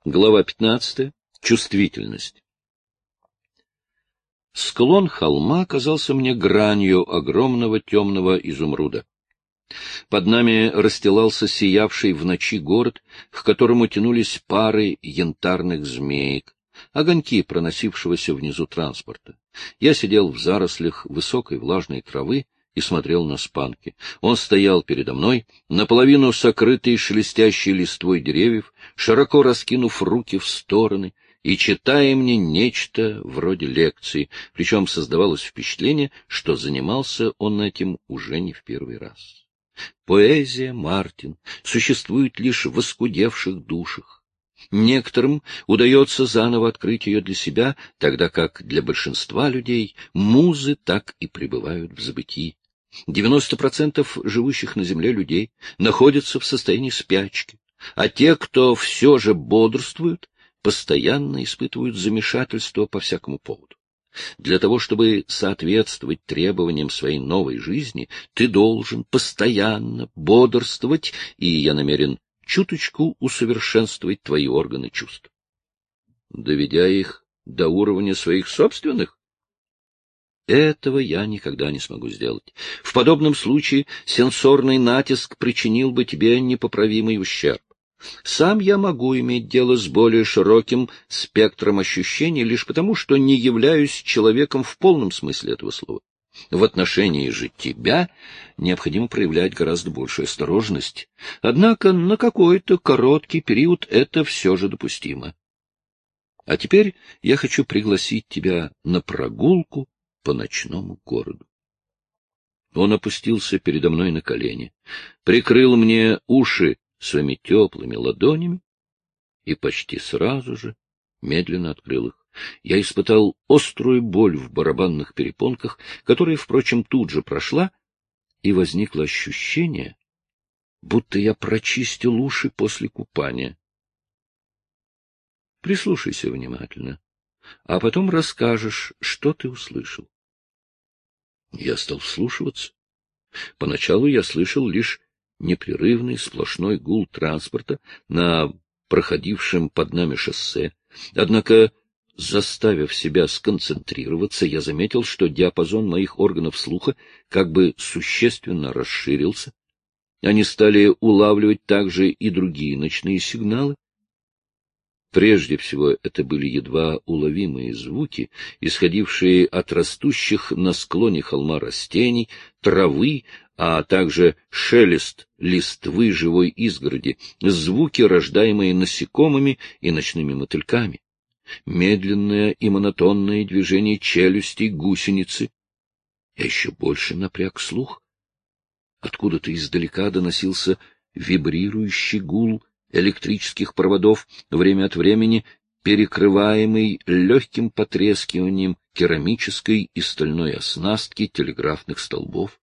Глава 15. Чувствительность. Склон холма казался мне гранью огромного темного изумруда. Под нами расстилался сиявший в ночи город, к которому тянулись пары янтарных змеек, огоньки проносившегося внизу транспорта. Я сидел в зарослях высокой влажной травы и смотрел на Спанки. Он стоял передо мной, наполовину сокрытый шелестящей листвой деревьев, широко раскинув руки в стороны, и читая мне нечто вроде лекции, причем создавалось впечатление, что занимался он этим уже не в первый раз. Поэзия, Мартин, существует лишь в оскудевших душах. Некоторым удается заново открыть ее для себя, тогда как для большинства людей музы так и пребывают в забытии. 90% живущих на земле людей находятся в состоянии спячки, а те, кто все же бодрствуют, постоянно испытывают замешательство по всякому поводу. Для того, чтобы соответствовать требованиям своей новой жизни, ты должен постоянно бодрствовать, и я намерен чуточку усовершенствовать твои органы чувств. Доведя их до уровня своих собственных? Этого я никогда не смогу сделать. В подобном случае сенсорный натиск причинил бы тебе непоправимый ущерб. Сам я могу иметь дело с более широким спектром ощущений лишь потому, что не являюсь человеком в полном смысле этого слова. В отношении же тебя необходимо проявлять гораздо большую осторожность. Однако на какой-то короткий период это все же допустимо. А теперь я хочу пригласить тебя на прогулку по ночному городу. Он опустился передо мной на колени, прикрыл мне уши своими теплыми ладонями и почти сразу же медленно открыл их. Я испытал острую боль в барабанных перепонках, которая, впрочем, тут же прошла, и возникло ощущение, будто я прочистил уши после купания. Прислушайся внимательно, а потом расскажешь, что ты услышал. Я стал вслушиваться. Поначалу я слышал лишь непрерывный сплошной гул транспорта на проходившем под нами шоссе. Однако, заставив себя сконцентрироваться, я заметил, что диапазон моих органов слуха как бы существенно расширился. Они стали улавливать также и другие ночные сигналы. Прежде всего, это были едва уловимые звуки, исходившие от растущих на склоне холма растений, травы, а также шелест листвы живой изгороди, звуки, рождаемые насекомыми и ночными мотыльками, медленное и монотонное движение челюстей гусеницы. Я еще больше напряг слух. Откуда-то издалека доносился вибрирующий гул электрических проводов, время от времени перекрываемый легким потрескиванием керамической и стальной оснастки телеграфных столбов.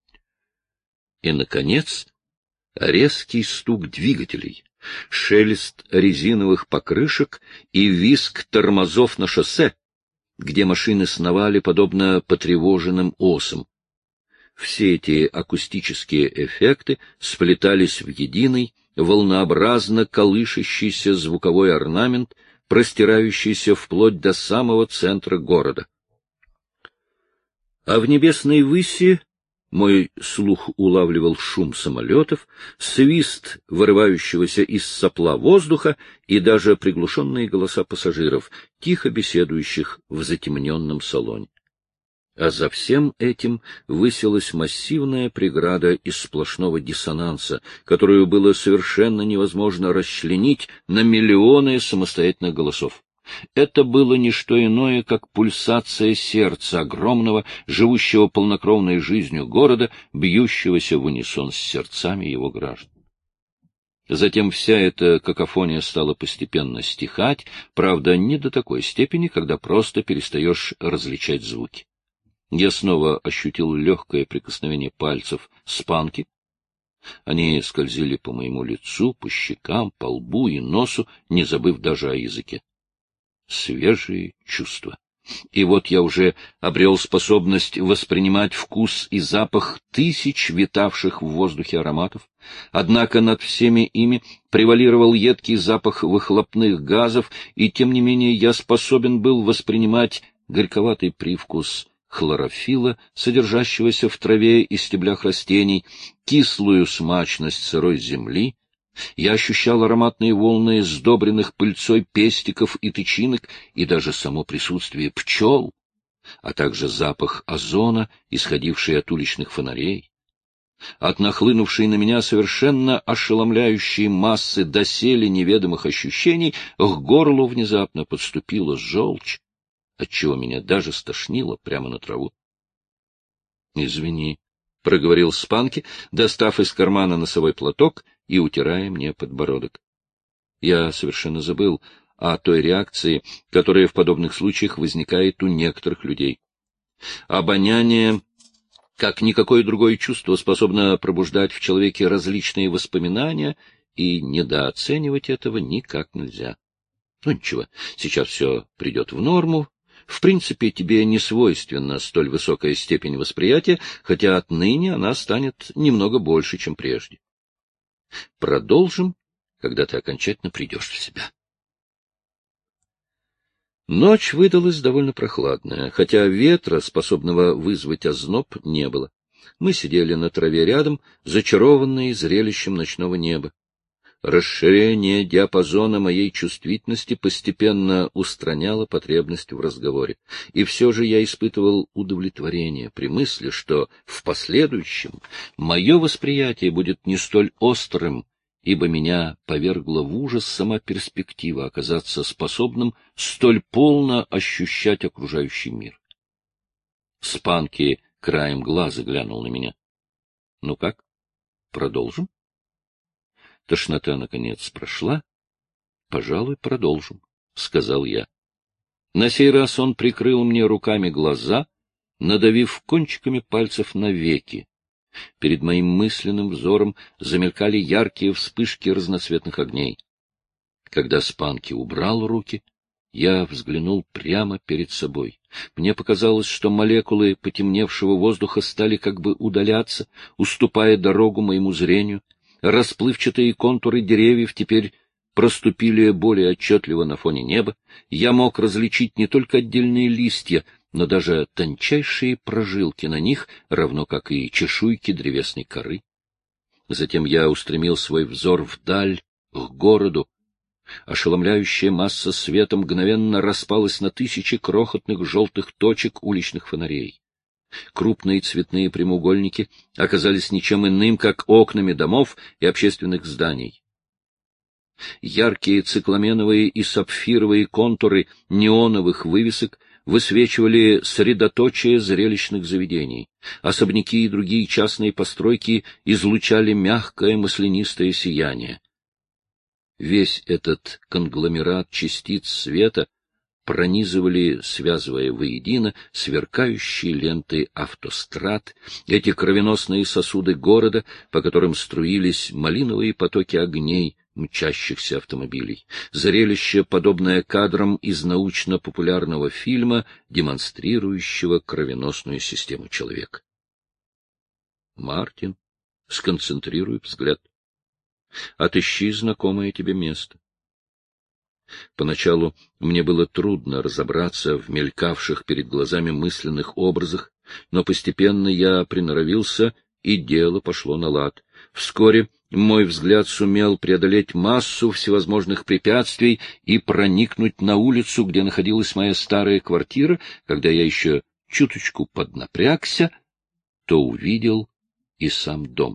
И, наконец, резкий стук двигателей, шелест резиновых покрышек и визг тормозов на шоссе, где машины сновали подобно потревоженным осам. Все эти акустические эффекты сплетались в единый, волнообразно колышащийся звуковой орнамент, простирающийся вплоть до самого центра города. А в небесной выси мой слух улавливал шум самолетов, свист вырывающегося из сопла воздуха и даже приглушенные голоса пассажиров, тихо беседующих в затемненном салоне. А за всем этим высилась массивная преграда из сплошного диссонанса, которую было совершенно невозможно расчленить на миллионы самостоятельных голосов. Это было не что иное, как пульсация сердца огромного, живущего полнокровной жизнью города, бьющегося в унисон с сердцами его граждан. Затем вся эта какофония стала постепенно стихать, правда, не до такой степени, когда просто перестаешь различать звуки. Я снова ощутил легкое прикосновение пальцев Спанки. Они скользили по моему лицу, по щекам, по лбу и носу, не забыв даже о языке. Свежие чувства. И вот я уже обрел способность воспринимать вкус и запах тысяч витавших в воздухе ароматов, однако над всеми ими превалировал едкий запах выхлопных газов, и тем не менее я способен был воспринимать горьковатый привкус хлорофилла, содержащегося в траве и стеблях растений, кислую смачность сырой земли. Я ощущал ароматные волны сдобренных пыльцой пестиков и тычинок и даже само присутствие пчел, а также запах озона, исходивший от уличных фонарей. От нахлынувшей на меня совершенно ошеломляющей массы доселе неведомых ощущений к горлу внезапно подступила желчь, отчего меня даже стошнило прямо на траву. — Извини, — проговорил Спанки, достав из кармана носовой платок и утирая мне подбородок. Я совершенно забыл о той реакции, которая в подобных случаях возникает у некоторых людей. Обоняние, как никакое другое чувство, способно пробуждать в человеке различные воспоминания, и недооценивать этого никак нельзя. Ну ничего, сейчас все придет в норму. В принципе, тебе не свойственна столь высокая степень восприятия, хотя отныне она станет немного больше, чем прежде. Продолжим, когда ты окончательно придешь в себя. Ночь выдалась довольно прохладная, хотя ветра, способного вызвать озноб, не было. Мы сидели на траве рядом, зачарованные зрелищем ночного неба. Расширение диапазона моей чувствительности постепенно устраняло потребность в разговоре, и все же я испытывал удовлетворение при мысли, что в последующем мое восприятие будет не столь острым, ибо меня повергла в ужас сама перспектива оказаться способным столь полно ощущать окружающий мир. Спанки краем глаза глянул на меня. — Ну как, продолжим? Тошнота, наконец, прошла. — Пожалуй, продолжим, — сказал я. На сей раз он прикрыл мне руками глаза, надавив кончиками пальцев на веки. Перед моим мысленным взором замелькали яркие вспышки разноцветных огней. Когда Спанки убрал руки, я взглянул прямо перед собой. Мне показалось, что молекулы потемневшего воздуха стали как бы удаляться, уступая дорогу моему зрению. Расплывчатые контуры деревьев теперь проступили более отчетливо на фоне неба. Я мог различить не только отдельные листья, но даже тончайшие прожилки на них, равно как и чешуйки древесной коры. Затем я устремил свой взор вдаль, к городу. Ошеломляющая масса света мгновенно распалась на тысячи крохотных желтых точек уличных фонарей. Крупные цветные прямоугольники оказались ничем иным, как окнами домов и общественных зданий. Яркие цикламеновые и сапфировые контуры неоновых вывесок высвечивали средоточие зрелищных заведений. Особняки и другие частные постройки излучали мягкое маслянистое сияние. Весь этот конгломерат частиц света пронизывали, связывая воедино, сверкающие ленты автострад, эти кровеносные сосуды города, по которым струились малиновые потоки огней мчащихся автомобилей. Зрелище, подобное кадрам из научно-популярного фильма, демонстрирующего кровеносную систему человека. Мартин, сконцентрируй взгляд. Отыщи знакомое тебе место. Поначалу мне было трудно разобраться в мелькавших перед глазами мысленных образах, но постепенно я приноровился, и дело пошло на лад. Вскоре мой взгляд сумел преодолеть массу всевозможных препятствий и проникнуть на улицу, где находилась моя старая квартира. Когда я еще чуточку поднапрягся, то увидел и сам дом.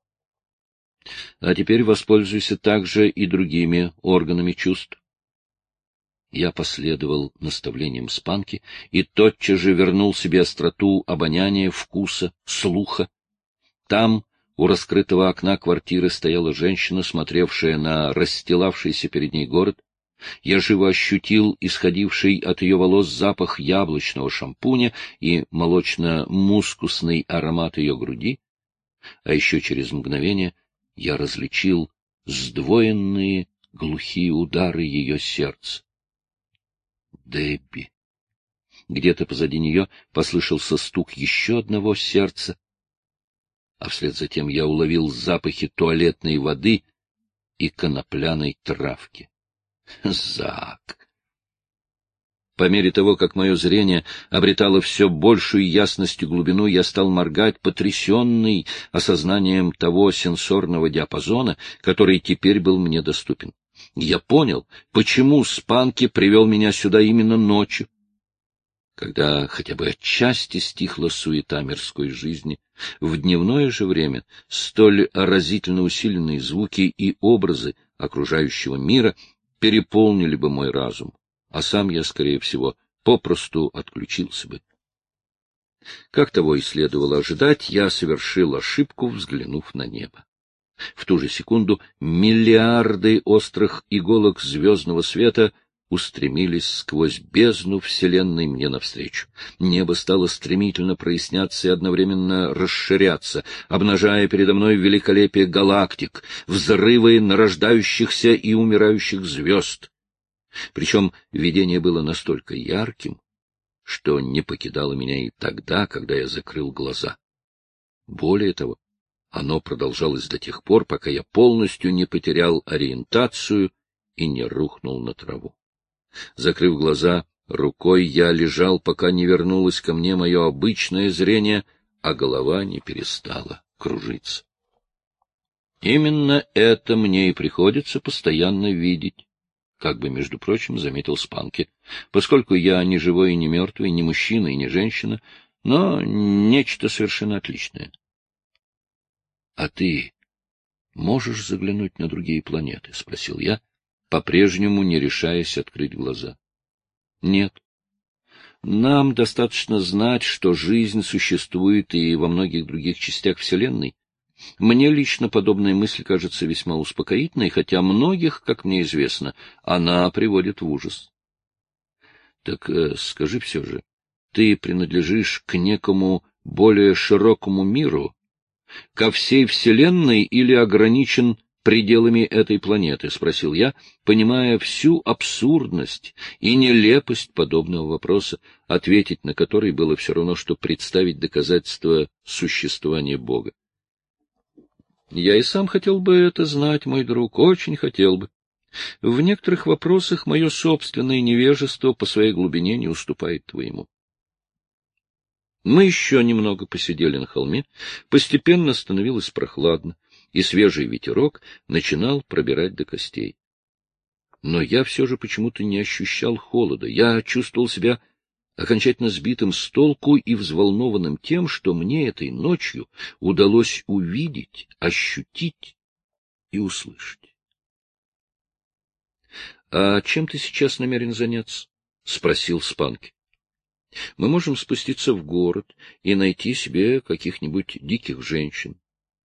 А теперь воспользуйся также и другими органами чувств. Я последовал наставлениям Спанки и тотчас же вернул себе остроту обоняния, вкуса, слуха. Там, у раскрытого окна квартиры, стояла женщина, смотревшая на расстилавшийся перед ней город. Я живо ощутил исходивший от ее волос запах яблочного шампуня и молочно-мускусный аромат ее груди, а еще через мгновение я различил сдвоенные глухие удары ее сердца. Дебби. Где-то позади нее послышался стук еще одного сердца, а вслед за тем я уловил запахи туалетной воды и конопляной травки. Зак! По мере того, как мое зрение обретало все большую ясность и глубину, я стал моргать, потрясенный осознанием того сенсорного диапазона, который теперь был мне доступен. Я понял, почему Спанки привел меня сюда именно ночью, когда хотя бы отчасти стихла суета мирской жизни. В дневное же время столь разительно усиленные звуки и образы окружающего мира переполнили бы мой разум, а сам я, скорее всего, попросту отключился бы. Как того и следовало ожидать, я совершил ошибку, взглянув на небо. В ту же секунду миллиарды острых иголок звездного света устремились сквозь бездну Вселенной мне навстречу. Небо стало стремительно проясняться и одновременно расширяться, обнажая передо мной великолепие галактик, взрывы нарождающихся и умирающих звезд. Причем видение было настолько ярким, что не покидало меня и тогда, когда я закрыл глаза. Более того, оно продолжалось до тех пор, пока я полностью не потерял ориентацию и не рухнул на траву. Закрыв глаза рукой, я лежал, пока не вернулось ко мне мое обычное зрение, а голова не перестала кружиться. Именно это мне и приходится постоянно видеть, как бы, между прочим, заметил Спанки, поскольку я не живой и не мертвый, не мужчина и не женщина, но нечто совершенно отличное. — А ты можешь заглянуть на другие планеты? — спросил я, по-прежнему не решаясь открыть глаза. — Нет. Нам достаточно знать, что жизнь существует и во многих других частях Вселенной. Мне лично подобная мысль кажется весьма успокоительной, хотя многих, как мне известно, она приводит в ужас. Так скажи все же, ты принадлежишь к некому более широкому миру, ко всей Вселенной или ограничен пределами этой планеты? — спросил я, понимая всю абсурдность и нелепость подобного вопроса, ответить на который было все равно, что представить доказательства существования Бога. Я и сам хотел бы это знать, мой друг, очень хотел бы. В некоторых вопросах мое собственное невежество по своей глубине не уступает твоему. Мы еще немного посидели на холме, постепенно становилось прохладно, и свежий ветерок начинал пробирать до костей. Но я все же почему-то не ощущал холода. Я чувствовал себя окончательно сбитым с толку и взволнованным тем, что мне этой ночью удалось увидеть, ощутить и услышать. — А чем ты сейчас намерен заняться? — спросил Спанки. — Мы можем спуститься в город и найти себе каких-нибудь диких женщин.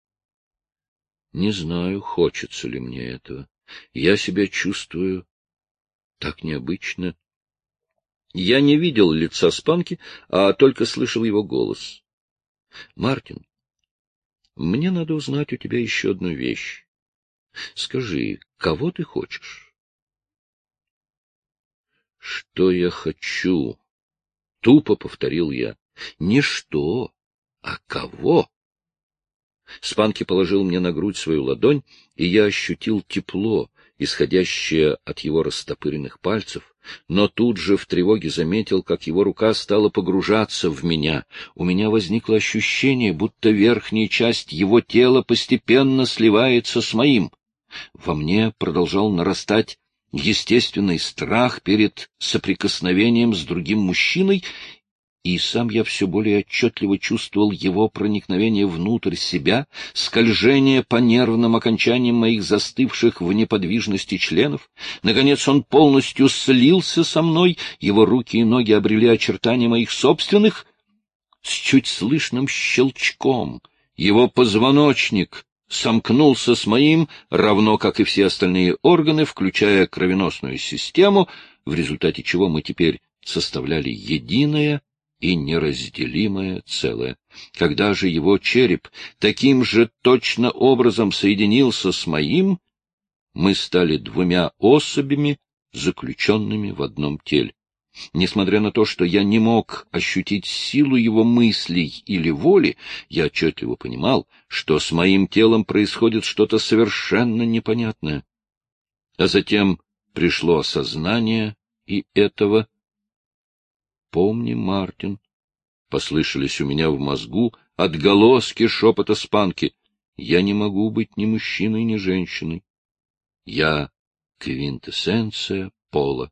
Не знаю, хочется ли мне этого. Я себя чувствую так необычно. Я не видел лица Спанки, а только слышал его голос. — Мартин, мне надо узнать у тебя еще одну вещь. Скажи, кого ты хочешь? — Что я хочу? — тупо повторил я. — Не что, а кого? Спанки положил мне на грудь свою ладонь, и я ощутил тепло, исходящее от его растопыренных пальцев, но тут же в тревоге заметил, как его рука стала погружаться в меня. У меня возникло ощущение, будто верхняя часть его тела постепенно сливается с моим. Во мне продолжал нарастать естественный страх перед соприкосновением с другим мужчиной, и сам я все более отчетливо чувствовал его проникновение внутрь себя, скольжение по нервным окончаниям моих застывших в неподвижности членов. Наконец он полностью слился со мной, его руки и ноги обрели очертания моих собственных. С чуть слышным щелчком его позвоночник сомкнулся с моим, равно как и все остальные органы, включая кровеносную систему, в результате чего мы теперь составляли единое и неразделимое целое. Когда же его череп таким же точно образом соединился с моим, мы стали двумя особями, заключенными в одном теле. Несмотря на то, что я не мог ощутить силу его мыслей или воли, я отчетливо понимал, что с моим телом происходит что-то совершенно непонятное. А затем пришло осознание и этого. «Помни, Мартин», — послышались у меня в мозгу отголоски шепота Спанки, — «я не могу быть ни мужчиной, ни женщиной. Я квинтэссенция пола».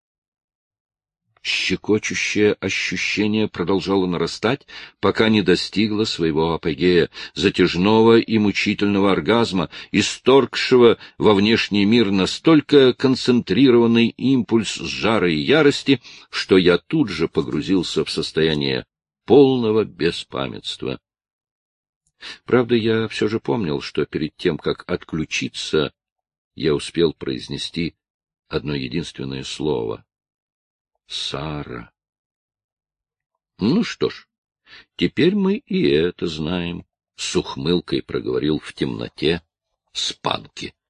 Щекочущее ощущение продолжало нарастать, пока не достигло своего апогея, затяжного и мучительного оргазма, исторгшего во внешний мир настолько концентрированный импульс жара и ярости, что я тут же погрузился в состояние полного беспамятства. Правда, я все же помнил, что перед тем, как отключиться, я успел произнести одно единственное слово — Сара. Ну что ж, теперь мы и это знаем, — с ухмылкой проговорил в темноте Спанки.